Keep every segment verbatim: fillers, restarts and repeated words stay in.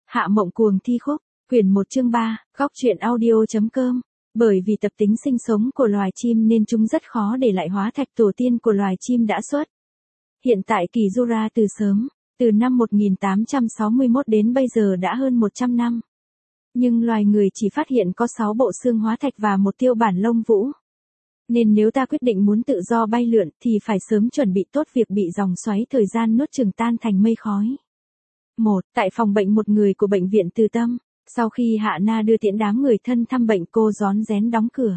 Hạ Mộng Cuồng thi khúc, quyển một chương ba, góc truyện audio.com. Bởi vì tập tính sinh sống của loài chim nên chúng rất khó để lại hóa thạch tổ tiên của loài chim đã xuất. Hiện tại kỳ Jura từ sớm, từ năm một nghìn tám trăm sáu mươi mốt đến bây giờ đã hơn một trăm năm. Nhưng loài người chỉ phát hiện có sáu bộ xương hóa thạch và một tiêu bản lông vũ. Nên nếu ta quyết định muốn tự do bay lượn thì phải sớm chuẩn bị tốt việc bị dòng xoáy thời gian nuốt chửng tan thành mây khói. một. Tại phòng bệnh một người của bệnh viện Từ Tâm, sau khi Hạ Na đưa tiễn đám người thân thăm bệnh, cô rón rén đóng cửa.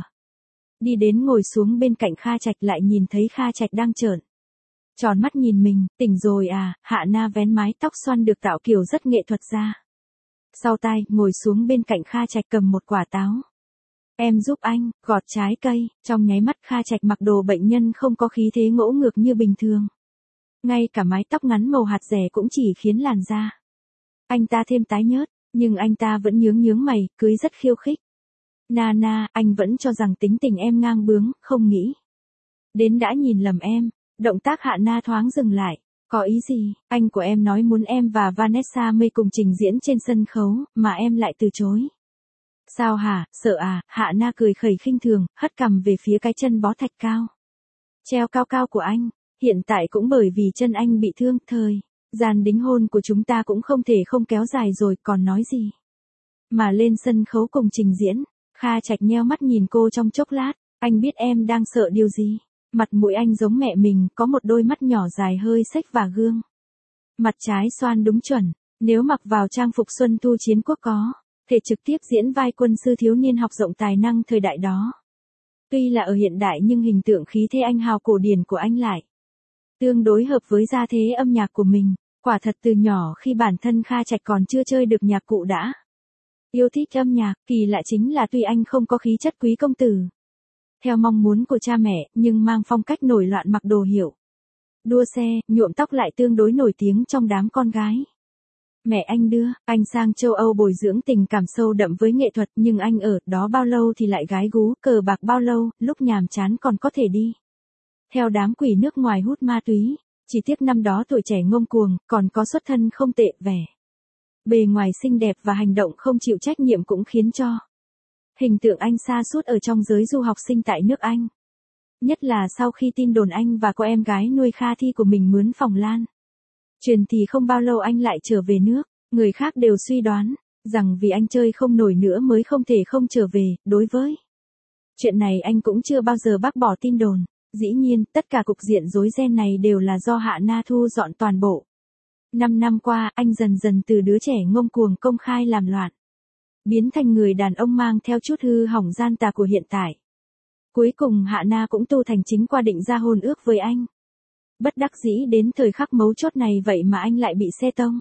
Đi đến ngồi xuống bên cạnh Kha Trạch, lại nhìn thấy Kha Trạch đang trợn tròn mắt nhìn mình. Tỉnh rồi à? Hạ Na vén mái tóc xoăn được tạo kiểu rất nghệ thuật ra sau tai, ngồi xuống bên cạnh Kha Trạch, cầm một quả táo. Em giúp anh gọt trái cây. Trong nháy mắt Kha Trạch mặc đồ bệnh nhân không có khí thế ngỗ ngược như bình thường. Ngay cả mái tóc ngắn màu hạt rẻ cũng chỉ khiến làn da anh ta thêm tái nhớt, nhưng anh ta vẫn nhướng nhướng mày, cưới rất khiêu khích. Na Na, anh vẫn cho rằng tính tình em ngang bướng, không nghĩ đến đã nhìn lầm em. Động tác Hạ Na thoáng dừng lại. Có ý gì? Anh của em nói muốn em và Vanessa May cùng trình diễn trên sân khấu, mà em lại từ chối. Sao hả, sợ à? Hạ Na cười khẩy khinh thường, hất cằm về phía cái chân bó thạch cao treo cao cao của anh. Hiện tại cũng bởi vì chân anh bị thương, thời gian đính hôn của chúng ta cũng không thể không kéo dài rồi, còn nói gì mà lên sân khấu cùng trình diễn. Kha Trạch nheo mắt nhìn cô trong chốc lát. Anh biết em đang sợ điều gì. Mặt mũi anh giống mẹ mình, có một đôi mắt nhỏ dài hơi xếch và gương mặt trái xoan đúng chuẩn. Nếu mặc vào trang phục xuân thu chiến quốc có thể trực tiếp diễn vai quân sư thiếu niên học rộng tài năng thời đại đó. Tuy là ở hiện đại nhưng hình tượng khí thế anh hào cổ điển của anh lại tương đối hợp với gia thế âm nhạc của mình. Quả thật từ nhỏ khi bản thân Kha Trạch còn chưa chơi được nhạc cụ đã yêu thích âm nhạc. Kỳ lạ chính là tuy anh không có khí chất quý công tử theo mong muốn của cha mẹ, nhưng mang phong cách nổi loạn, mặc đồ hiệu đua xe, nhuộm tóc lại tương đối nổi tiếng trong đám con gái. Mẹ anh đưa anh sang châu Âu bồi dưỡng tình cảm sâu đậm với nghệ thuật, nhưng anh ở đó bao lâu thì lại gái gú, cờ bạc bao lâu, lúc nhàm chán còn có thể đi theo đám quỷ nước ngoài hút ma túy. Chỉ tiếc năm đó tuổi trẻ ngông cuồng, còn có xuất thân không tệ, vẻ bề ngoài xinh đẹp và hành động không chịu trách nhiệm cũng khiến cho hình tượng anh sa sút ở trong giới du học sinh tại nước Anh. Nhất là sau khi tin đồn anh và cô em gái nuôi Kha Thi của mình mướn phòng lan truyền thì không bao lâu anh lại trở về nước. Người khác đều suy đoán rằng vì anh chơi không nổi nữa mới không thể không trở về. Đối với chuyện này anh cũng chưa bao giờ bác bỏ tin đồn. Dĩ nhiên, tất cả cục diện rối ren này đều là do Hạ Na thu dọn toàn bộ. Năm năm qua, anh dần dần từ đứa trẻ ngông cuồng công khai làm loạn, biến thành người đàn ông mang theo chút hư hỏng gian tà của hiện tại. Cuối cùng Hạ Na cũng tu thành chính qua định ra hôn ước với anh. Bất đắc dĩ đến thời khắc mấu chốt này vậy mà anh lại bị xe tông.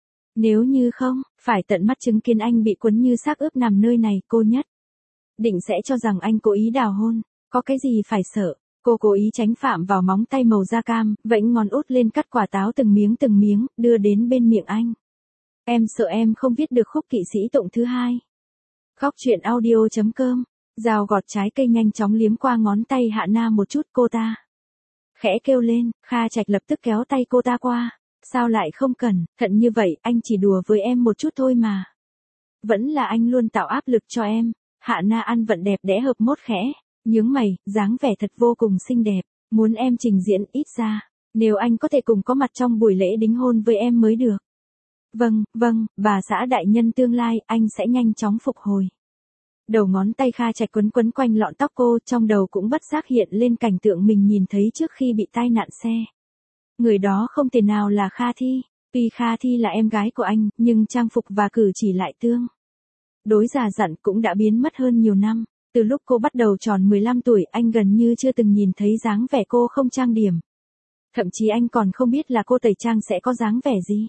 Nếu như không, phải tận mắt chứng kiến anh bị quấn như xác ướp nằm nơi này, cô nhất định sẽ cho rằng anh cố ý đào hôn. Có cái gì phải sợ. Cô cố ý tránh phạm vào móng tay màu da cam, vẫy ngón út lên cắt quả táo từng miếng từng miếng, đưa đến bên miệng anh. Em sợ em không viết được khúc kỵ sĩ tụng thứ hai. Góc truyện audio.com. Dao gọt trái cây nhanh chóng liếm qua ngón tay Hạ Na một chút, cô ta khẽ kêu lên. Kha Trạch lập tức kéo tay cô ta qua. Sao lại không cẩn thận như vậy, anh chỉ đùa với em một chút thôi mà. Vẫn là anh luôn tạo áp lực cho em. Hạ Na ăn vận đẹp đẽ hợp mốt khẽ nhướng mày, dáng vẻ thật vô cùng xinh đẹp. Muốn em trình diễn, ít ra nếu anh có thể cùng có mặt trong buổi lễ đính hôn với em mới được. Vâng, vâng, bà xã đại nhân tương lai, anh sẽ nhanh chóng phục hồi. Đầu ngón tay Kha Trạch quấn quấn quanh lọn tóc cô, trong đầu cũng bất giác hiện lên cảnh tượng mình nhìn thấy trước khi bị tai nạn xe. Người đó không thể nào là Kha Thi. Tuy Kha Thi là em gái của anh, nhưng trang phục và cử chỉ lại tương đối già dặn, cũng đã biến mất hơn nhiều năm. Từ lúc cô bắt đầu tròn mười lăm tuổi, anh gần như chưa từng nhìn thấy dáng vẻ cô không trang điểm. Thậm chí anh còn không biết là cô tẩy trang sẽ có dáng vẻ gì.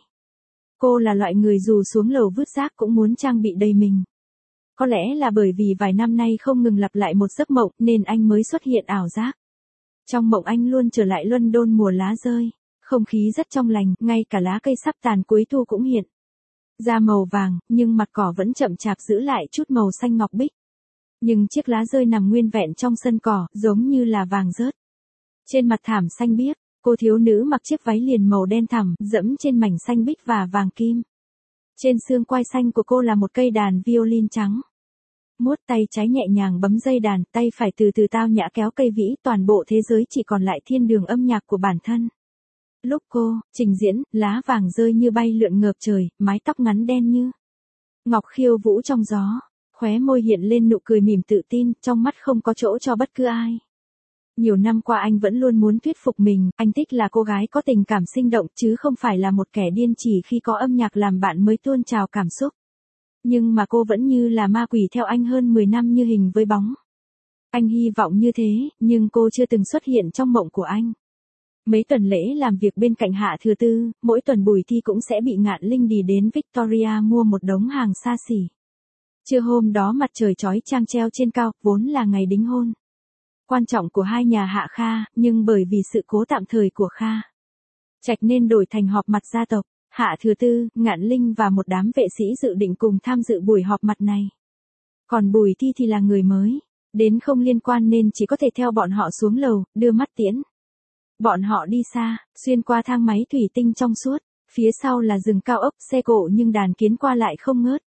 Cô là loại người dù xuống lầu vứt rác cũng muốn trang bị đầy mình. Có lẽ là bởi vì vài năm nay không ngừng lặp lại một giấc mộng nên anh mới xuất hiện ảo giác. Trong mộng anh luôn trở lại London mùa lá rơi, không khí rất trong lành, ngay cả lá cây sắp tàn cuối thu cũng hiện ra màu vàng, nhưng mặt cỏ vẫn chậm chạp giữ lại chút màu xanh ngọc bích. Nhưng chiếc lá rơi nằm nguyên vẹn trong sân cỏ, giống như là vàng rớt trên mặt thảm xanh biếc. Cô thiếu nữ mặc chiếc váy liền màu đen thẳm, dẫm trên mảnh xanh bích và vàng kim. Trên xương quai xanh của cô là một cây đàn violin trắng. Muốt tay trái nhẹ nhàng bấm dây đàn, tay phải từ từ tao nhã kéo cây vĩ, toàn bộ thế giới chỉ còn lại thiên đường âm nhạc của bản thân. Lúc cô trình diễn, lá vàng rơi như bay lượn ngợp trời, mái tóc ngắn đen như ngọc khiêu vũ trong gió, khóe môi hiện lên nụ cười mỉm tự tin, trong mắt không có chỗ cho bất cứ ai. Nhiều năm qua anh vẫn luôn muốn thuyết phục mình, anh thích là cô gái có tình cảm sinh động chứ không phải là một kẻ điên chỉ khi có âm nhạc làm bạn mới tuôn trào cảm xúc. Nhưng mà cô vẫn như là ma quỷ theo anh hơn mười năm như hình với bóng. Anh hy vọng như thế, nhưng cô chưa từng xuất hiện trong mộng của anh. Mấy tuần lễ làm việc bên cạnh Hạ Thừa Tư, mỗi tuần Bùi Thi cũng sẽ bị Ngạn Linh đi đến Victoria mua một đống hàng xa xỉ. Trưa hôm đó mặt trời chói chang treo trên cao, vốn là ngày đính hôn quan trọng của hai nhà Hạ Kha, nhưng bởi vì sự cố tạm thời của Kha Trạch nên đổi thành họp mặt gia tộc. Hạ Thừa Tư, Ngạn Linh và một đám vệ sĩ dự định cùng tham dự buổi họp mặt này. Còn Bùi Thi thì là người mới, đến không liên quan nên chỉ có thể theo bọn họ xuống lầu, đưa mắt tiễn. Bọn họ đi xa, xuyên qua thang máy thủy tinh trong suốt, phía sau là rừng cao ốc, xe cộ nhưng đàn kiến qua lại không ngớt.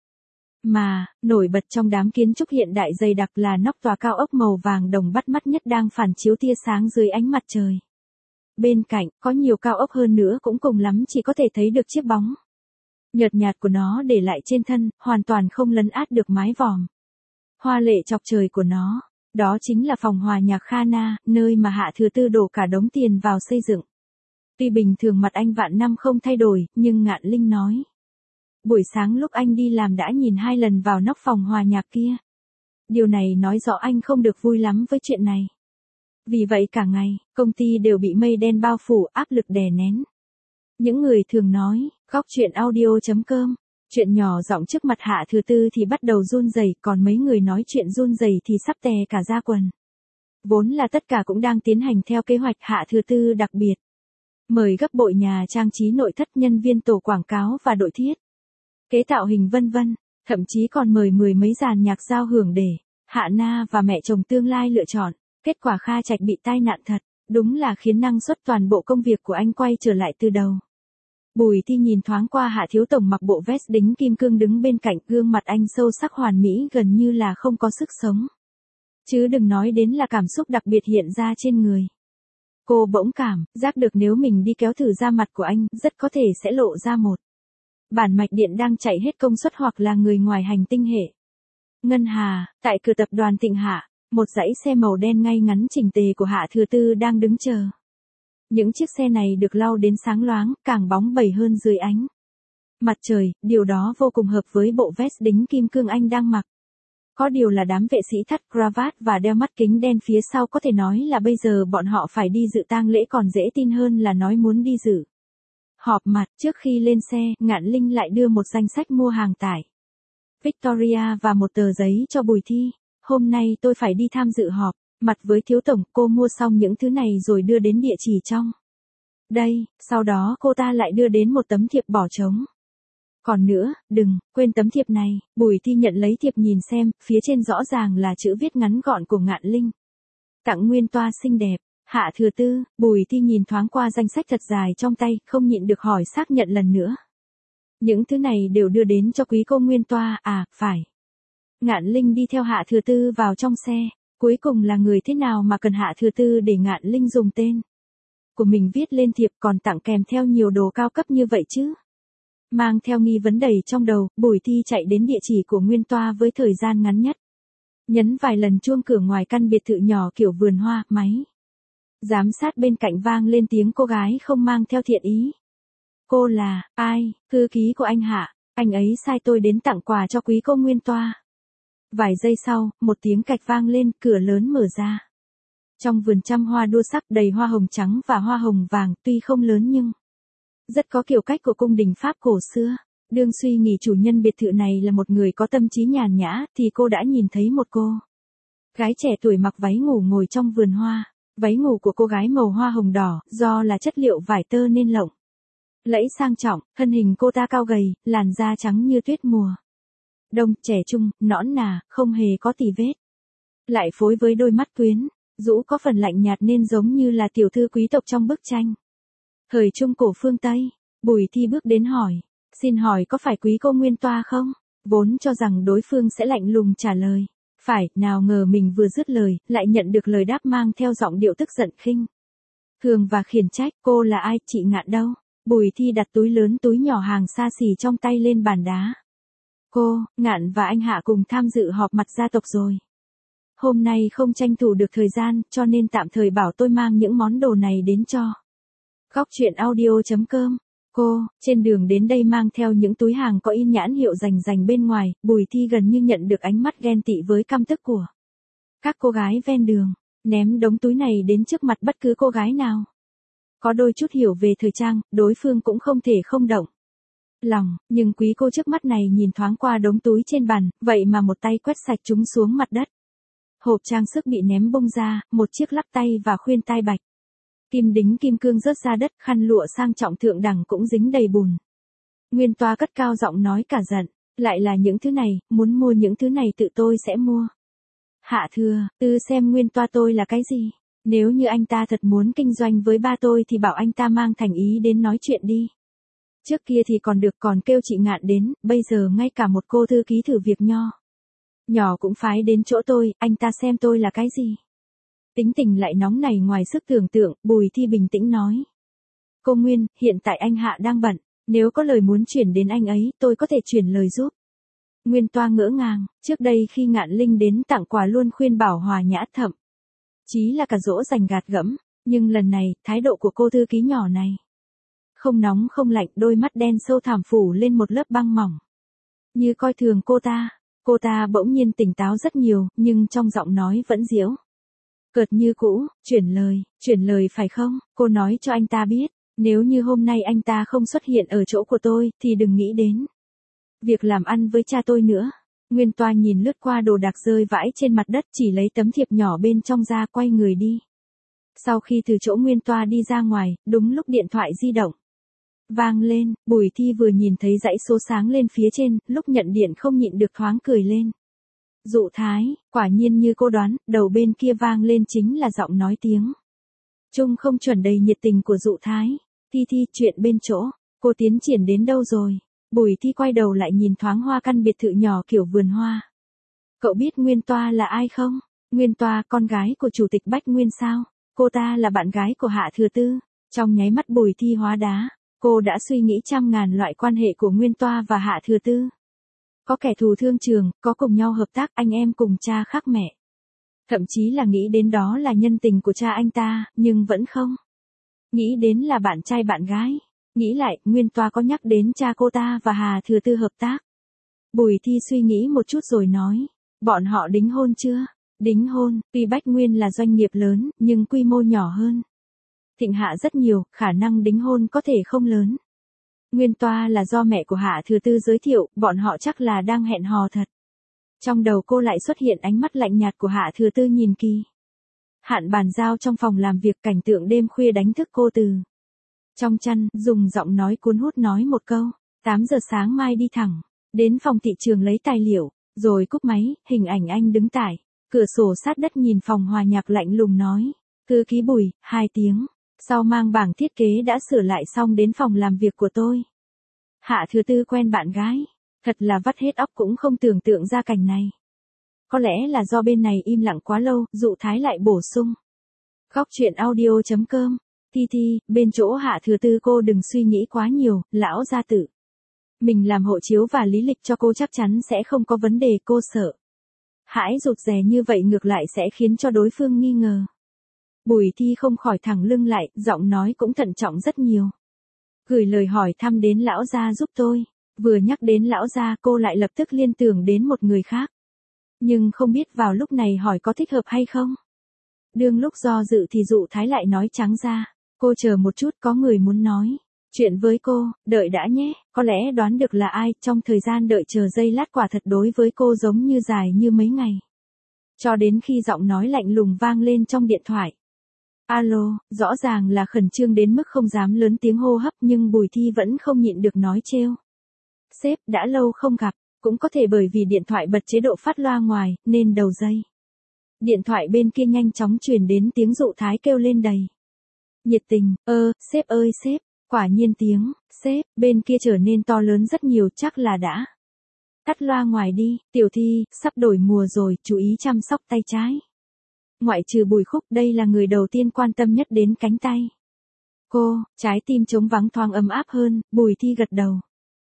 Mà, nổi bật trong đám kiến trúc hiện đại dày đặc là nóc tòa cao ốc màu vàng đồng bắt mắt nhất đang phản chiếu tia sáng dưới ánh mặt trời. Bên cạnh, có nhiều cao ốc hơn nữa cũng cùng lắm chỉ có thể thấy được chiếc bóng nhợt nhạt của nó để lại trên thân, hoàn toàn không lấn át được mái vòm hoa lệ chọc trời của nó. Đó chính là phòng hòa nhạc Khana, nơi mà Hạ Thừa Tư đổ cả đống tiền vào xây dựng. Tuy bình thường mặt anh vạn năm không thay đổi, nhưng Ngạn Linh nói. Buổi sáng lúc anh đi làm đã nhìn hai lần vào nóc phòng hòa nhạc kia. Điều này nói rõ anh không được vui lắm với chuyện này. Vì vậy cả ngày, công ty đều bị mây đen bao phủ, áp lực đè nén. Những người thường nói, góc chuyện audio chấm com, chuyện nhỏ giọng trước mặt Hạ Thừa Tư thì bắt đầu run rẩy, còn mấy người nói chuyện run rẩy thì sắp tè cả da quần. Vốn là tất cả cũng đang tiến hành theo kế hoạch. Hạ Thừa Tư đặc biệt mời gấp bội nhà trang trí nội thất, nhân viên tổ quảng cáo và đội thiết kế tạo hình vân vân, thậm chí còn mời mười mấy dàn nhạc giao hưởng để Hạ Na và mẹ chồng tương lai lựa chọn. Kết quả Kha Trạch bị tai nạn thật, đúng là khiến năng suất toàn bộ công việc của anh quay trở lại từ đầu. Bùi Thi nhìn thoáng qua Hạ thiếu tổng mặc bộ vest đính kim cương đứng bên cạnh, gương mặt anh sâu sắc hoàn mỹ gần như là không có sức sống. Chứ đừng nói đến là cảm xúc đặc biệt hiện ra trên người. Cô bỗng cảm giác được nếu mình đi kéo thử da mặt của anh, rất có thể sẽ lộ ra một bản mạch điện đang chạy hết công suất hoặc là người ngoài hành tinh hệ. Ngân Hà, tại cửa tập đoàn Thịnh Hạ, một dãy xe màu đen ngay ngắn chỉnh tề của Hạ Thừa Tư đang đứng chờ. Những chiếc xe này được lau đến sáng loáng, càng bóng bẩy hơn dưới ánh mặt trời, điều đó vô cùng hợp với bộ vest đính kim cương anh đang mặc. Có điều là đám vệ sĩ thắt cravat và đeo mắt kính đen phía sau có thể nói là bây giờ bọn họ phải đi dự tang lễ còn dễ tin hơn là nói muốn đi dự họp mặt. Trước khi lên xe, Ngạn Linh lại đưa một danh sách mua hàng tại Victoria và một tờ giấy cho Bùi Thi. Hôm nay tôi phải đi tham dự họp mặt với thiếu tổng, cô mua xong những thứ này rồi đưa đến địa chỉ trong đây, sau đó cô ta lại đưa đến một tấm thiệp bỏ trống. Còn nữa, đừng quên tấm thiệp này. Bùi Thi nhận lấy thiệp nhìn xem, phía trên rõ ràng là chữ viết ngắn gọn của Ngạn Linh. Tặng nguyên toa xinh đẹp, Hạ Thừa Tư. Bùi Thi nhìn thoáng qua danh sách thật dài trong tay, không nhịn được hỏi xác nhận lần nữa. Những thứ này đều đưa đến cho quý cô nguyên toa, à, phải. Ngạn Linh đi theo Hạ Thừa Tư vào trong xe. Cuối cùng là người thế nào mà cần Hạ Thừa Tư để Ngạn Linh dùng tên của mình viết lên thiệp còn tặng kèm theo nhiều đồ cao cấp như vậy chứ? Mang theo nghi vấn đầy trong đầu, Bùi Thi chạy đến địa chỉ của nguyên toa với thời gian ngắn nhất. Nhấn vài lần chuông cửa ngoài căn biệt thự nhỏ kiểu vườn hoa, máy giám sát bên cạnh vang lên tiếng cô gái không mang theo thiện ý. Cô là, ai, thư ký của anh Hạ, anh ấy sai tôi đến tặng quà cho quý cô nguyên toa. Vài giây sau, một tiếng cạch vang lên, cửa lớn mở ra. Trong vườn trăm hoa đua sắc đầy hoa hồng trắng và hoa hồng vàng, tuy không lớn nhưng rất có kiểu cách của cung đình Pháp cổ xưa. Đương suy nghĩ chủ nhân biệt thự này là một người có tâm trí nhàn nhã, thì cô đã nhìn thấy một cô gái trẻ tuổi mặc váy ngủ ngồi trong vườn hoa. Váy ngủ của cô gái màu hoa hồng đỏ, do là chất liệu vải tơ nên lộng lẫy sang trọng, thân hình cô ta cao gầy, làn da trắng như tuyết mùa đông, trẻ trung, nõn nà, không hề có tì vết. Lại phối với đôi mắt quyến rũ có phần lạnh nhạt nên giống như là tiểu thư quý tộc trong bức tranh thời trung cổ phương Tây. Bùi Thi bước đến hỏi, Xin hỏi có phải quý cô Nguyên Toa không? Vốn cho rằng đối phương sẽ lạnh lùng trả lời. Phải, nào ngờ mình vừa dứt lời, lại nhận được lời đáp mang theo giọng điệu tức giận khinh thường và khiển trách. Cô là ai, chị Ngạn đâu? Bùi Thi đặt túi lớn túi nhỏ hàng xa xỉ trong tay lên bàn đá. Cô, Ngạn và anh Hạ cùng tham dự họp mặt gia tộc rồi. Hôm nay không tranh thủ được thời gian, cho nên tạm thời bảo tôi mang những món đồ này đến cho. Góc truyện audio chấm com. Cô, trên đường đến đây mang theo những túi hàng có in nhãn hiệu rành rành bên ngoài, Bùi Thi gần như nhận được ánh mắt ghen tị với căm tức của các cô gái ven đường, ném đống túi này đến trước mặt bất cứ cô gái nào. Có đôi chút hiểu về thời trang, đối phương cũng không thể không động lòng, nhưng quý cô trước mắt này nhìn thoáng qua đống túi trên bàn, vậy mà một tay quét sạch chúng xuống mặt đất. Hộp trang sức bị ném bung ra, một chiếc lắc tay và khuyên tai bạch kim đính kim cương rớt ra đất, khăn lụa sang trọng thượng đẳng cũng dính đầy bùn. Nguyên Toa cất cao giọng nói cả giận, lại là những thứ này, muốn mua những thứ này tự tôi sẽ mua. Hạ Thừa Tư xem Nguyên Toa tôi là cái gì? Nếu như anh ta thật muốn kinh doanh với ba tôi thì bảo anh ta mang thành ý đến nói chuyện đi. Trước kia thì còn được, còn kêu chị Ngạn đến, bây giờ ngay cả một cô thư ký thử việc nho nhỏ cũng phái đến chỗ tôi, anh ta xem tôi là cái gì? Tính tình lại nóng này ngoài sức tưởng tượng, Bùi Thi bình tĩnh nói. Cô Nguyên, hiện tại anh Hạ đang bận, nếu có lời muốn chuyển đến anh ấy, tôi có thể chuyển lời giúp. Nguyên Toa ngỡ ngàng, trước đây khi Ngạn Linh đến tặng quà luôn khuyên bảo hòa nhã, thậm chí là cả dỗ dành gạt gẫm, nhưng lần này, thái độ của cô thư ký nhỏ này không nóng không lạnh, đôi mắt đen sâu thẳm phủ lên một lớp băng mỏng, như coi thường cô ta. Cô ta bỗng nhiên tỉnh táo rất nhiều, nhưng trong giọng nói vẫn giễu cợt như cũ. Chuyển lời, chuyển lời phải không? Cô nói cho anh ta biết, nếu như hôm nay anh ta không xuất hiện ở chỗ của tôi, thì đừng nghĩ đến việc làm ăn với cha tôi nữa. Nguyên Toa nhìn lướt qua đồ đạc rơi vãi trên mặt đất, chỉ lấy tấm thiệp nhỏ bên trong ra, quay người đi. Sau khi từ chỗ Nguyên Toa đi ra ngoài, đúng lúc điện thoại di động vang lên, Bùi Thi vừa nhìn thấy dãy số sáng lên phía trên, lúc nhận điện không nhịn được thoáng cười lên. Dụ Thái, quả nhiên như cô đoán, đầu bên kia vang lên chính là giọng nói tiếng Trung không chuẩn đầy nhiệt tình của Dụ Thái. Thi Thi, chuyện bên chỗ, cô tiến triển đến đâu rồi? Bùi Thi quay đầu lại nhìn thoáng hoa căn biệt thự nhỏ kiểu vườn hoa. Cậu biết Nguyên Toa là ai không? Nguyên Toa, con gái của Chủ tịch Bách Nguyên sao? Cô ta là bạn gái của Hạ Thừa Tư. Trong nháy mắt Bùi Thi hóa đá, cô đã suy nghĩ trăm ngàn loại quan hệ của Nguyên Toa và Hạ Thừa Tư. Có kẻ thù thương trường, có cùng nhau hợp tác, anh em cùng cha khác mẹ. Thậm chí là nghĩ đến đó là nhân tình của cha anh ta, nhưng vẫn không nghĩ đến là bạn trai bạn gái. Nghĩ lại, Nguyên Toa có nhắc đến cha cô ta và Hà Thừa Tư hợp tác. Bùi Thi suy nghĩ một chút rồi nói, bọn họ đính hôn chưa? Đính hôn, tuy Bách Nguyên là doanh nghiệp lớn, nhưng quy mô nhỏ hơn Thịnh Hạ rất nhiều, khả năng đính hôn có thể không lớn. Nguyên Toa là do mẹ của Hạ Thừa Tư giới thiệu, bọn họ chắc là đang hẹn hò thật. Trong đầu cô lại xuất hiện ánh mắt lạnh nhạt của Hạ Thừa Tư nhìn kỳ hạn bàn giao trong phòng làm việc, cảnh tượng đêm khuya đánh thức cô từ trong chăn, dùng giọng nói cuốn hút nói một câu, tám giờ sáng mai đi thẳng đến phòng thị trường lấy tài liệu, rồi cúp máy. Hình ảnh anh đứng tại cửa sổ sát đất nhìn phòng hòa nhạc, lạnh lùng nói, thư ký Bùi. Hai tiếng sau mang bảng thiết kế đã sửa lại xong đến phòng làm việc của tôi. Hạ Thừa Tư quen bạn gái, thật là vắt hết óc cũng không tưởng tượng ra cảnh này. Có lẽ là do bên này im lặng quá lâu, Dụ Thái lại bổ sung. Góc truyện audio chấm com. Thi Thi, bên chỗ Hạ Thừa Tư cô đừng suy nghĩ quá nhiều, lão gia tử mình làm hộ chiếu và lý lịch cho cô chắc chắn sẽ không có vấn đề. Cô sợ hãi rụt rè như vậy ngược lại sẽ khiến cho đối phương nghi ngờ. Bùi Thi không khỏi thẳng lưng lại, giọng nói cũng thận trọng rất nhiều. Gửi lời hỏi thăm đến lão gia giúp tôi. Vừa nhắc đến lão gia cô lại lập tức liên tưởng đến một người khác. Nhưng không biết vào lúc này hỏi có thích hợp hay không. Đương lúc do dự thì Dụ Thái lại nói trắng ra, cô chờ một chút, có người muốn nói chuyện với cô, đợi đã nhé. Có lẽ đoán được là ai, trong thời gian đợi chờ giây lát quả thật đối với cô giống như dài như mấy ngày. Cho đến khi giọng nói lạnh lùng vang lên trong điện thoại. Alo, rõ ràng là khẩn trương đến mức không dám lớn tiếng hô hấp, nhưng Bùi Thi vẫn không nhịn được nói trêu. Sếp, đã lâu không gặp, cũng có thể bởi vì điện thoại bật chế độ phát loa ngoài, nên đầu dây điện thoại bên kia nhanh chóng truyền đến tiếng Dụ Thái kêu lên đầy nhiệt tình, ơ, sếp ơi sếp, Quả nhiên tiếng, sếp, bên kia trở nên to lớn rất nhiều, chắc là đã. Tắt loa ngoài đi, tiểu thi, sắp đổi mùa rồi, chú ý chăm sóc tay trái. Ngoại trừ Bùi Khúc, đây là người đầu tiên quan tâm nhất đến cánh tay. Cô, trái tim trống vắng thoáng ấm áp hơn, Bùi Thi gật đầu.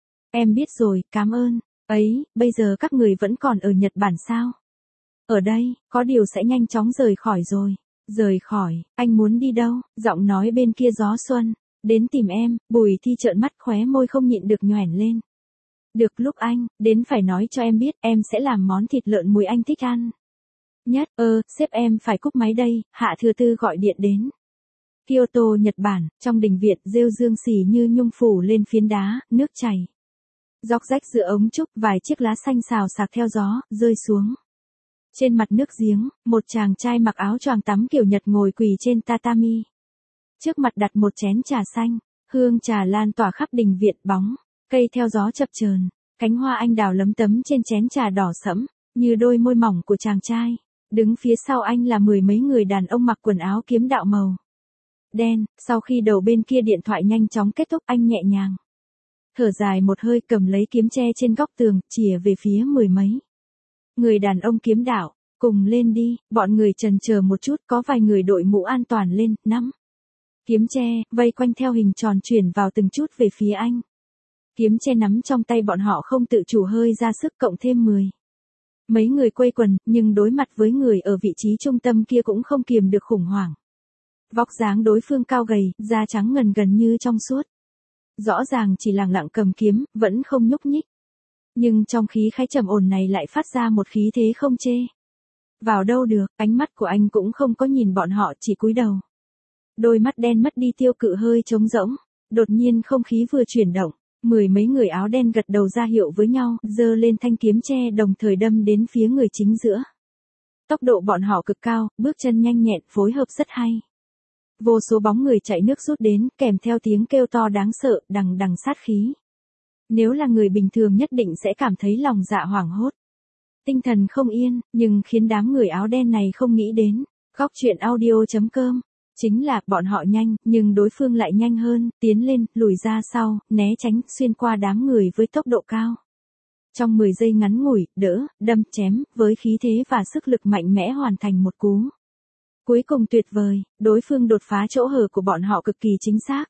Em biết rồi, cảm ơn. Ấy, bây giờ các người vẫn còn ở Nhật Bản sao? Ở đây, có điều sẽ nhanh chóng rời khỏi rồi. Rời khỏi, anh muốn đi đâu? Giọng nói bên kia gió xuân. Đến tìm em, Bùi Thi trợn mắt khóe môi không nhịn được nhoẻn lên. Được lúc anh, đến phải nói cho em biết, em sẽ làm món thịt lợn mùi anh thích ăn. Nhất, ơ, sếp em phải cúp máy đây, Hạ Thừa Tư gọi điện đến. Kyoto, Nhật Bản, trong đình viện, rêu dương xỉ như nhung phủ lên phiến đá, nước chảy. Róc rách giữa ống trúc, vài chiếc lá xanh xào xạc theo gió, rơi xuống. Trên mặt nước giếng, một chàng trai mặc áo choàng tắm kiểu Nhật ngồi quỳ trên tatami. Trước mặt đặt một chén trà xanh, hương trà lan tỏa khắp đình viện, bóng cây theo gió chập chờn, cánh hoa anh đào lấm tấm trên chén trà đỏ sẫm, như đôi môi mỏng của chàng trai. Đứng phía sau anh là mười mấy người đàn ông mặc quần áo kiếm đạo màu đen. Sau khi đầu bên kia điện thoại nhanh chóng kết thúc, anh nhẹ nhàng thở dài một hơi, cầm lấy kiếm tre trên góc tường, chìa về phía mười mấy người đàn ông kiếm đạo. Cùng lên đi, bọn người chần chờ một chút, có vài người đội mũ an toàn lên, nắm kiếm tre, vây quanh theo hình tròn chuyển vào từng chút về phía anh. Kiếm tre nắm trong tay bọn họ không tự chủ hơi ra sức, cộng thêm mười mấy người quây quần, nhưng đối mặt với người ở vị trí trung tâm kia cũng không kiềm được khủng hoảng. Vóc dáng đối phương cao gầy, da trắng ngần gần như trong suốt. Rõ ràng chỉ lặng lặng cầm kiếm, vẫn không nhúc nhích. Nhưng trong khí khái trầm ổn này lại phát ra một khí thế không chê vào đâu được, ánh mắt của anh cũng không có nhìn bọn họ, chỉ cúi đầu. Đôi mắt đen mất đi tiêu cự hơi trống rỗng. Đột nhiên không khí vừa chuyển động, mười mấy người áo đen gật đầu ra hiệu với nhau, giơ lên thanh kiếm tre đồng thời đâm đến phía người chính giữa. Tốc độ bọn họ cực cao, bước chân nhanh nhẹn, phối hợp rất hay. Vô số bóng người chạy nước rút đến, kèm theo tiếng kêu to đáng sợ, đằng đằng sát khí. Nếu là người bình thường nhất định sẽ cảm thấy lòng dạ hoảng hốt, tinh thần không yên, nhưng khiến đám người áo đen này không nghĩ đến. Góc truyện audio chấm com chính là, bọn họ nhanh, nhưng đối phương lại nhanh hơn, tiến lên, lùi ra sau, né tránh, xuyên qua đám người với tốc độ cao. Trong mười giây ngắn ngủi, đỡ, đâm, chém, với khí thế và sức lực mạnh mẽ hoàn thành một cú. Cuối cùng tuyệt vời, đối phương đột phá chỗ hở của bọn họ cực kỳ chính xác.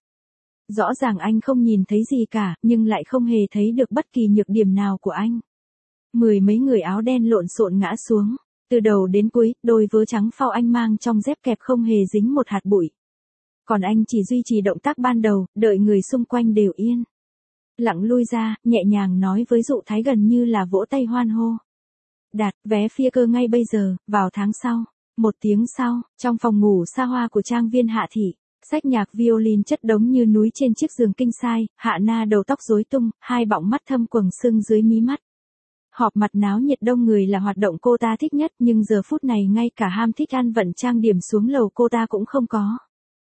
Rõ ràng anh không nhìn thấy gì cả, nhưng lại không hề thấy được bất kỳ nhược điểm nào của anh. Mười mấy người áo đen lộn xộn ngã xuống. Từ đầu đến cuối, đôi vớ trắng phao anh mang trong dép kẹp không hề dính một hạt bụi. Còn anh chỉ duy trì động tác ban đầu, đợi người xung quanh đều yên lặng lui ra, nhẹ nhàng nói với Dụ Thái gần như là vỗ tay hoan hô. Đạt vé phi cơ ngay bây giờ, vào tháng sau. Một tiếng sau, trong phòng ngủ xa hoa của trang viên Hạ Thị, sách nhạc violin chất đống như núi trên chiếc giường king size, Hạ Na đầu tóc rối tung, hai bọng mắt thâm quầng sưng dưới mí mắt. Họp mặt náo nhiệt đông người là hoạt động cô ta thích nhất, nhưng giờ phút này ngay cả ham thích ăn vận trang điểm xuống lầu cô ta cũng không có.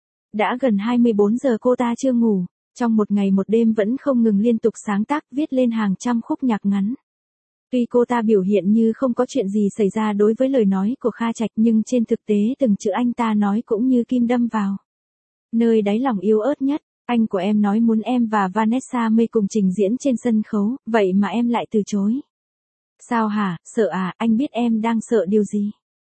Đã gần hai mươi bốn giờ cô ta chưa ngủ, trong một ngày một đêm vẫn không ngừng liên tục sáng tác, viết lên hàng trăm khúc nhạc ngắn. Tuy cô ta biểu hiện như không có chuyện gì xảy ra đối với lời nói của Kha Trạch, nhưng trên thực tế từng chữ anh ta nói cũng như kim đâm vào nơi đáy lòng yếu ớt nhất. Anh của em nói muốn em và Vanessa May cùng trình diễn trên sân khấu, vậy mà em lại từ chối. Sao hả, sợ à, anh biết em đang sợ điều gì?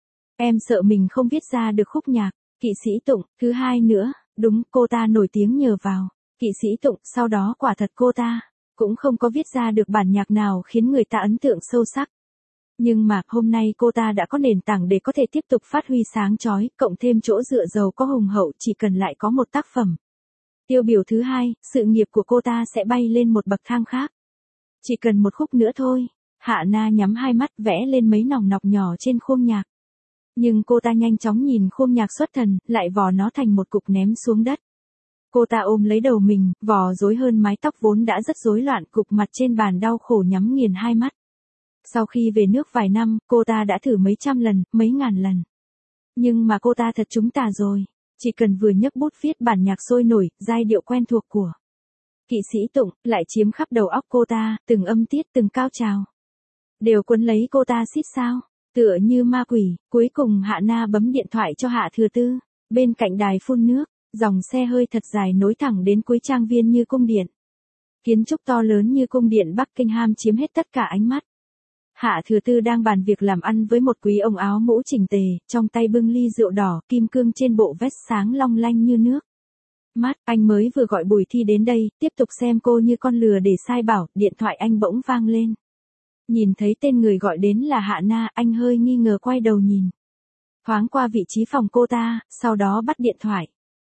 Em sợ mình không viết ra được khúc nhạc. Kỵ sĩ Tụng, thứ hai nữa, đúng, cô ta nổi tiếng nhờ vào Kỵ sĩ Tụng, sau đó quả thật cô ta cũng không có viết ra được bản nhạc nào khiến người ta ấn tượng sâu sắc. Nhưng mà, hôm nay cô ta đã có nền tảng để có thể tiếp tục phát huy sáng chói, cộng thêm chỗ dựa giàu có hùng hậu, chỉ cần lại có một tác phẩm tiêu biểu thứ hai, sự nghiệp của cô ta sẽ bay lên một bậc thang khác. Chỉ cần một khúc nữa thôi. Hạ Na nhắm hai mắt, vẽ lên mấy nòng nọc nhỏ trên khuôn nhạc. Nhưng cô ta nhanh chóng nhìn khuôn nhạc xuất thần, lại vò nó thành một cục ném xuống đất. Cô ta ôm lấy đầu mình, vò rối hơn mái tóc vốn đã rất rối loạn, cục mặt trên bàn đau khổ nhắm nghiền hai mắt. Sau khi về nước vài năm, cô ta đã thử mấy trăm lần, mấy ngàn lần. Nhưng mà cô ta thật trúng tà rồi. Chỉ cần vừa nhấc bút viết bản nhạc sôi nổi, giai điệu quen thuộc của Kỵ sĩ Tụng, lại chiếm khắp đầu óc cô ta, từng âm tiết, từng cao trào đều quấn lấy cô ta xít sao, tựa như ma quỷ. Cuối cùng Hạ Na bấm điện thoại cho Hạ Thừa Tư, bên cạnh đài phun nước, Dòng xe hơi thật dài nối thẳng đến cuối trang viên như cung điện. Kiến trúc to lớn như cung điện Buckingham chiếm hết tất cả ánh mắt. Hạ Thừa Tư đang bàn việc làm ăn với một quý ông áo mũ chỉnh tề, trong tay bưng ly rượu đỏ, kim cương trên bộ vest sáng long lanh như nước. Mát, anh mới vừa gọi Bùi Thi đến đây, tiếp tục xem cô như con lừa để sai bảo, điện thoại anh bỗng vang lên. Nhìn thấy tên người gọi đến là Hạ Na, anh hơi nghi ngờ quay đầu nhìn. Thoáng qua vị trí phòng cô ta, sau đó bắt điện thoại.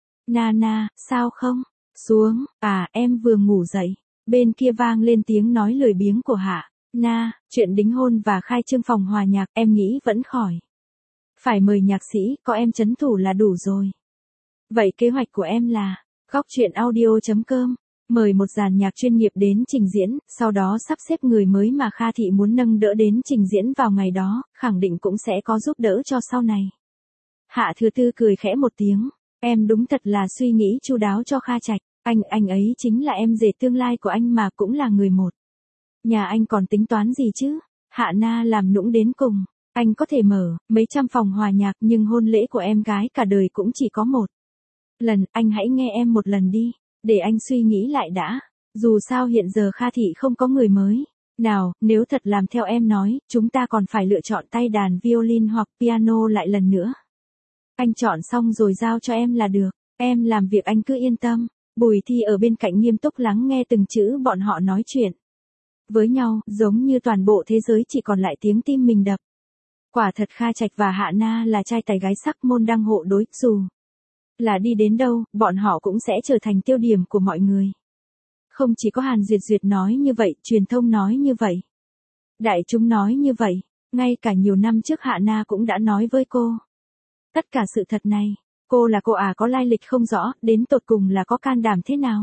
Na Na, sao không? Xuống, à, em vừa ngủ dậy. Bên kia vang lên tiếng nói lười biếng của Hạ Na, chuyện đính hôn và khai trương phòng hòa nhạc em nghĩ vẫn khỏi. Phải mời nhạc sĩ, có em trấn thủ là đủ rồi. Vậy kế hoạch của em là, góc chuyện audio chấm com, mời một dàn nhạc chuyên nghiệp đến trình diễn, sau đó sắp xếp người mới mà Kha Thị muốn nâng đỡ đến trình diễn vào ngày đó, khẳng định cũng sẽ có giúp đỡ cho sau này. Hạ Thừa Tư cười khẽ một tiếng, em đúng thật là suy nghĩ chu đáo cho Kha Trạch, anh, anh ấy chính là em rể tương lai của anh mà cũng là người một. Nhà anh còn tính toán gì chứ? Hạ Na làm nũng đến cùng, anh có thể mở mấy trăm phòng hòa nhạc nhưng hôn lễ của em gái cả đời cũng chỉ có một lần, anh hãy nghe em một lần đi, để anh suy nghĩ lại đã. Dù sao hiện giờ Kha Thị không có người mới. Nào, nếu thật làm theo em nói, chúng ta còn phải lựa chọn tay đàn violin hoặc piano lại lần nữa. Anh chọn xong rồi giao cho em là được, em làm việc anh cứ yên tâm. Bùi Thi ở bên cạnh nghiêm túc lắng nghe từng chữ bọn họ nói chuyện với nhau, giống như toàn bộ thế giới chỉ còn lại tiếng tim mình đập. Quả thật Kha Trạch và Hạ Na là trai tài gái sắc, môn đăng hộ đối, dù là đi đến đâu, bọn họ cũng sẽ trở thành tiêu điểm của mọi người. Không chỉ có Hàn Duyệt Duyệt nói như vậy, truyền thông nói như vậy, đại chúng nói như vậy, ngay cả nhiều năm trước Hạ Na cũng đã nói với cô. Tất cả sự thật này, cô là cô à có lai lịch không rõ, đến tột cùng là có can đảm thế nào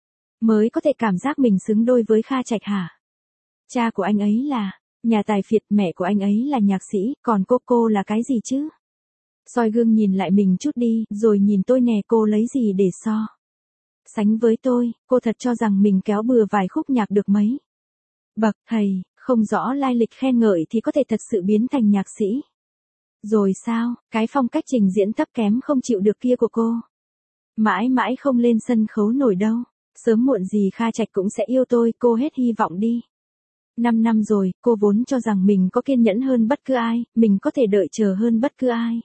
mới có thể cảm giác mình xứng đôi với Kha Trạch hả? Cha của anh ấy là nhà tài phiệt, mẹ của anh ấy là nhạc sĩ, còn cô cô là cái gì chứ? Soi gương nhìn lại mình chút đi, rồi nhìn tôi nè, cô lấy gì để so sánh với tôi? Cô thật cho rằng mình kéo bừa vài khúc nhạc được mấy bậc thầy, không rõ lai lịch khen ngợi thì có thể thật sự biến thành nhạc sĩ. Rồi sao, cái phong cách trình diễn thấp kém không chịu được kia của cô, mãi mãi không lên sân khấu nổi đâu. Sớm muộn gì Kha Trạch cũng sẽ yêu tôi, cô hết hy vọng đi. Năm năm rồi, cô vốn cho rằng mình có kiên nhẫn hơn bất cứ ai, mình có thể đợi chờ hơn bất cứ ai.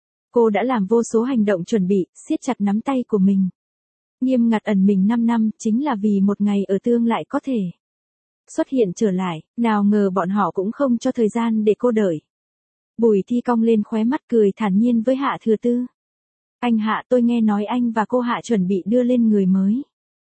Cô đã làm vô số hành động chuẩn bị, siết chặt nắm tay của mình. Nghiêm ngặt ẩn mình năm năm, chính là vì một ngày ở tương lại có thể xuất hiện trở lại, nào ngờ bọn họ cũng không cho thời gian để cô đợi. Bùi Thi cong lên khóe mắt cười thản nhiên với Hạ Thừa Tư. Anh Hạ, tôi nghe nói anh và cô Hạ chuẩn bị đưa lên người mới.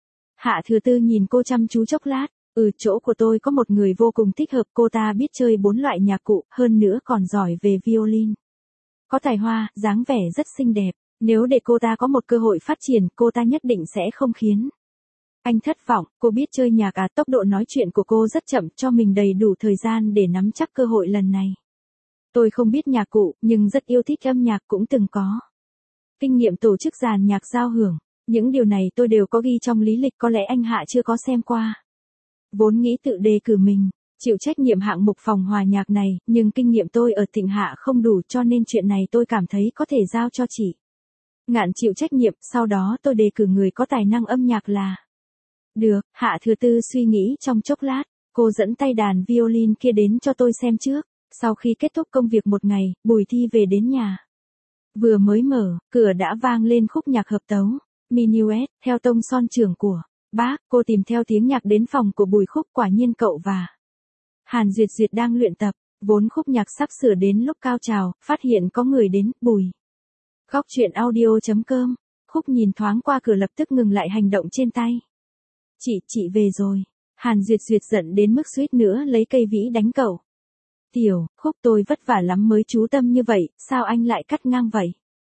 Hạ Thừa Tư nhìn cô chăm chú chốc lát, ừ, chỗ của tôi có một người vô cùng thích hợp, cô ta biết chơi bốn loại nhạc cụ, hơn nữa còn giỏi về violin. Có tài hoa, dáng vẻ rất xinh đẹp, nếu để cô ta có một cơ hội phát triển, cô ta nhất định sẽ không khiến anh thất vọng. Cô biết chơi nhạc à? Tốc độ nói chuyện của cô rất chậm, cho mình đầy đủ thời gian để nắm chắc cơ hội lần này. Tôi không biết nhạc cụ, nhưng rất yêu thích âm nhạc, cũng từng có kinh nghiệm tổ chức dàn nhạc giao hưởng. Những điều này tôi đều có ghi trong lý lịch, có lẽ anh Hạ chưa có xem qua. Vốn nghĩ tự đề cử mình chịu trách nhiệm hạng mục phòng hòa nhạc này, nhưng kinh nghiệm tôi ở Thịnh Hạ không đủ, cho nên chuyện này tôi cảm thấy có thể giao cho chị Ngạn chịu trách nhiệm, sau đó tôi đề cử người có tài năng âm nhạc là được. Hạ Thừa Tư suy nghĩ trong chốc lát, cô dẫn tay đàn violin kia đến cho tôi xem trước. Sau khi kết thúc công việc một ngày, Bùi Thi về đến nhà. Vừa mới mở, cửa đã vang lên khúc nhạc hợp tấu Minuet, theo tông son trưởng của bác. Cô tìm theo tiếng nhạc đến phòng của Bùi Khúc, quả nhiên cậu và Hàn Duyệt Duyệt đang luyện tập. Vốn khúc nhạc sắp sửa đến lúc cao trào, phát hiện có người đến. Bùi. Góc chuyện audio chấm com. Khúc nhìn thoáng qua cửa lập tức ngừng lại hành động trên tay. Chị, chị về rồi. Hàn Duyệt Duyệt giận đến mức suýt nữa lấy cây vĩ đánh cậu. Tiểu, Khúc, tôi vất vả lắm mới chú tâm như vậy, sao anh lại cắt ngang vậy?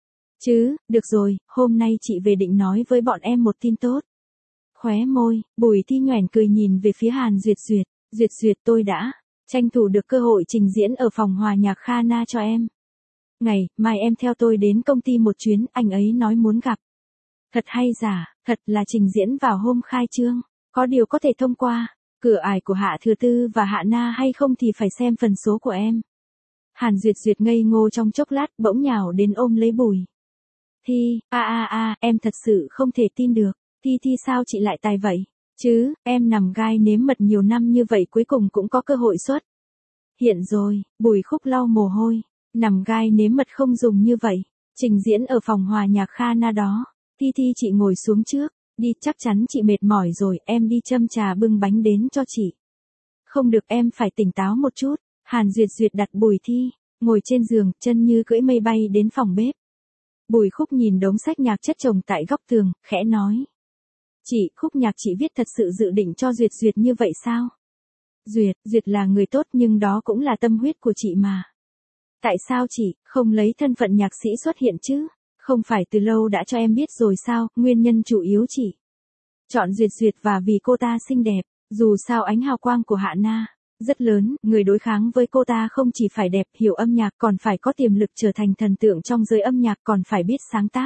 Chứ, được rồi, hôm nay chị về định nói với bọn em một tin tốt. Khóe môi, Bùi Thi nhoẻn cười nhìn về phía Hàn Duyệt Duyệt. Duyệt Duyệt, tôi đã tranh thủ được cơ hội trình diễn ở phòng hòa nhạc Kha Na cho em. Ngày mai em theo tôi đến công ty một chuyến, anh ấy nói muốn gặp. Thật hay giả, thật là trình diễn vào hôm khai trương, có điều có thể thông qua cửa ải của Hạ Thừa Tư và Hạ Na hay không thì phải xem phần số của em. Hàn Duyệt Duyệt ngây ngô trong chốc lát, bỗng nhào đến ôm lấy Bùi Thi, a a a, em thật sự không thể tin được. Thi Thi sao chị lại tài vậy? Chứ, em nằm gai nếm mật nhiều năm như vậy cuối cùng cũng có cơ hội xuất hiện rồi. Bùi Khúc lau mồ hôi. Nằm gai nếm mật không dùng như vậy. Trình diễn ở phòng hòa nhạc Khana đó. Thi Thi chị ngồi xuống trước. Đi, chắc chắn chị mệt mỏi rồi, em đi châm trà bưng bánh đến cho chị. Không được, em phải tỉnh táo một chút. Hàn Duyệt Duyệt đặt Bùi Thi, ngồi trên giường, chân như cưỡi mây bay đến phòng bếp. Bùi Khúc nhìn đống sách nhạc chất chồng tại góc tường, khẽ nói. Chị, khúc nhạc chị viết thật sự dự định cho Duyệt Duyệt như vậy sao? Duyệt, Duyệt là người tốt nhưng đó cũng là tâm huyết của chị mà. Tại sao chị không lấy thân phận nhạc sĩ xuất hiện chứ? Không phải từ lâu đã cho em biết rồi sao, nguyên nhân chủ yếu chị chọn Duyệt Duyệt và vì cô ta xinh đẹp, dù sao ánh hào quang của Hạ Na rất lớn, người đối kháng với cô ta không chỉ phải đẹp, hiểu âm nhạc, còn phải có tiềm lực trở thành thần tượng trong giới âm nhạc, còn phải biết sáng tác.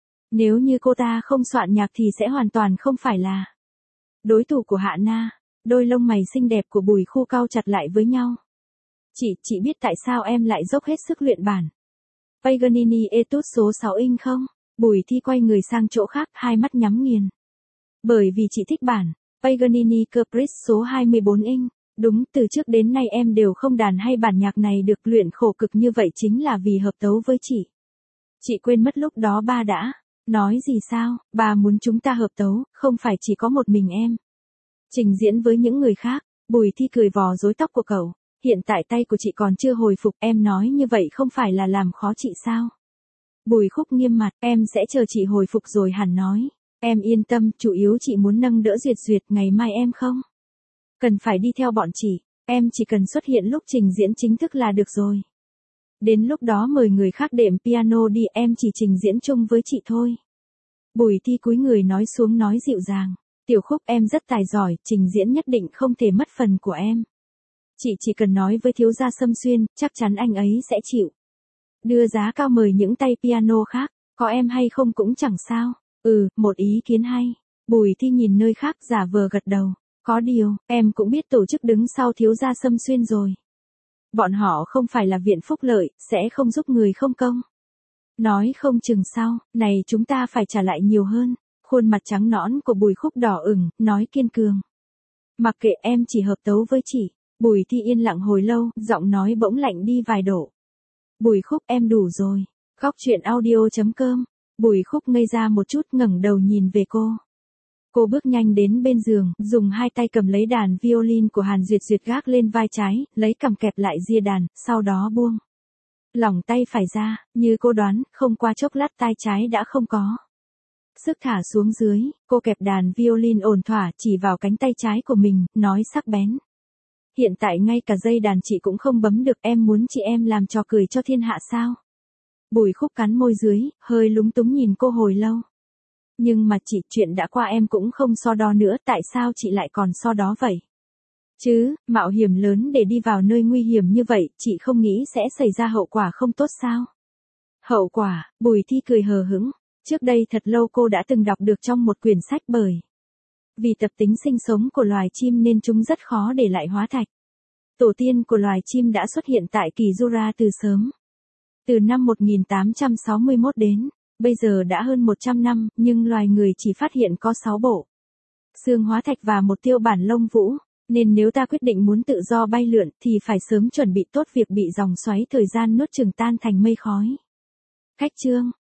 Nếu như cô ta không soạn nhạc thì sẽ hoàn toàn không phải là đối thủ của Hạ Na. Đôi lông mày xinh đẹp của Bùi Khu cau chặt lại với nhau. Chị, chị biết tại sao em lại dốc hết sức luyện bản Paganini Etude số sáu inch không? Bùi Thi quay người sang chỗ khác, hai mắt nhắm nghiền. Bởi vì chị thích bản Paganini Caprice số hai mươi bốn inch. Đúng, từ trước đến nay em đều không đàn hay bản nhạc này được luyện khổ cực như vậy chính là vì hợp tấu với chị. Chị quên mất lúc đó ba đã nói gì sao? Ba muốn chúng ta hợp tấu, không phải chỉ có một mình em trình diễn với những người khác. Bùi Thi cười vò rối tóc của cậu. Hiện tại tay của chị còn chưa hồi phục, em nói như vậy không phải là làm khó chị sao? Bùi Khúc nghiêm mặt, em sẽ chờ chị hồi phục rồi hẳn nói. Em yên tâm, chủ yếu chị muốn nâng đỡ Duyệt Duyệt, ngày mai em không cần phải đi theo bọn chị, em chỉ cần xuất hiện lúc trình diễn chính thức là được rồi. Đến lúc đó mời người khác đệm piano đi, em chỉ trình diễn chung với chị thôi. Bùi Thi cúi người nói xuống nói dịu dàng. Tiểu Khúc, em rất tài giỏi, trình diễn nhất định không thể mất phần của em. Chị chỉ cần nói với thiếu gia Sâm Xuyên, chắc chắn anh ấy sẽ chịu đưa giá cao mời những tay piano khác, có em hay không cũng chẳng sao. Ừ, một ý kiến hay. Bùi Thi nhìn nơi khác giả vờ gật đầu. Có điều, em cũng biết tổ chức đứng sau thiếu gia Sâm Xuyên rồi. Bọn họ không phải là viện phúc lợi, sẽ không giúp người không công. Nói không chừng sau, này chúng ta phải trả lại nhiều hơn. Khuôn mặt trắng nõn của Bùi Khúc đỏ ửng, nói kiên cường. Mặc kệ, em chỉ hợp tấu với chị. Bùi Thi yên lặng hồi lâu, giọng nói bỗng lạnh đi vài độ. Bùi Khúc, em đủ rồi. Góc truyện audio chấm com. Bùi Khúc ngây ra một chút, ngẩng đầu nhìn về cô. Cô bước nhanh đến bên giường, dùng hai tay cầm lấy đàn violin của Hàn Duyệt Duyệt gác lên vai trái, lấy cằm kẹp lại ria đàn, sau đó buông lỏng tay phải ra, như cô đoán, không qua chốc lát tay trái đã không có sức thả xuống dưới. Cô kẹp đàn violin ổn thỏa, chỉ vào cánh tay trái của mình, nói sắc bén. Hiện tại ngay cả dây đàn chị cũng không bấm được, em muốn chị em làm trò cười cho thiên hạ sao? Bùi Khúc cắn môi dưới, hơi lúng túng nhìn cô hồi lâu. Nhưng mà chị, chuyện đã qua em cũng không so đo nữa, tại sao chị lại còn so đó vậy? Chứ, mạo hiểm lớn để đi vào nơi nguy hiểm như vậy, chị không nghĩ sẽ xảy ra hậu quả không tốt sao? Hậu quả, Bùi Thi cười hờ hững. Trước đây thật lâu cô đã từng đọc được trong một quyển sách bởi vì tập tính sinh sống của loài chim nên chúng rất khó để lại hóa thạch. Tổ tiên của loài chim đã xuất hiện tại kỳ Jura từ sớm. Từ năm một nghìn tám trăm sáu mươi mốt đến bây giờ đã hơn một trăm năm, nhưng loài người chỉ phát hiện có sáu bộ xương hóa thạch và một tiêu bản lông vũ, nên nếu ta quyết định muốn tự do bay lượn thì phải sớm chuẩn bị tốt việc bị dòng xoáy thời gian nuốt chửng tan thành mây khói. Khách chương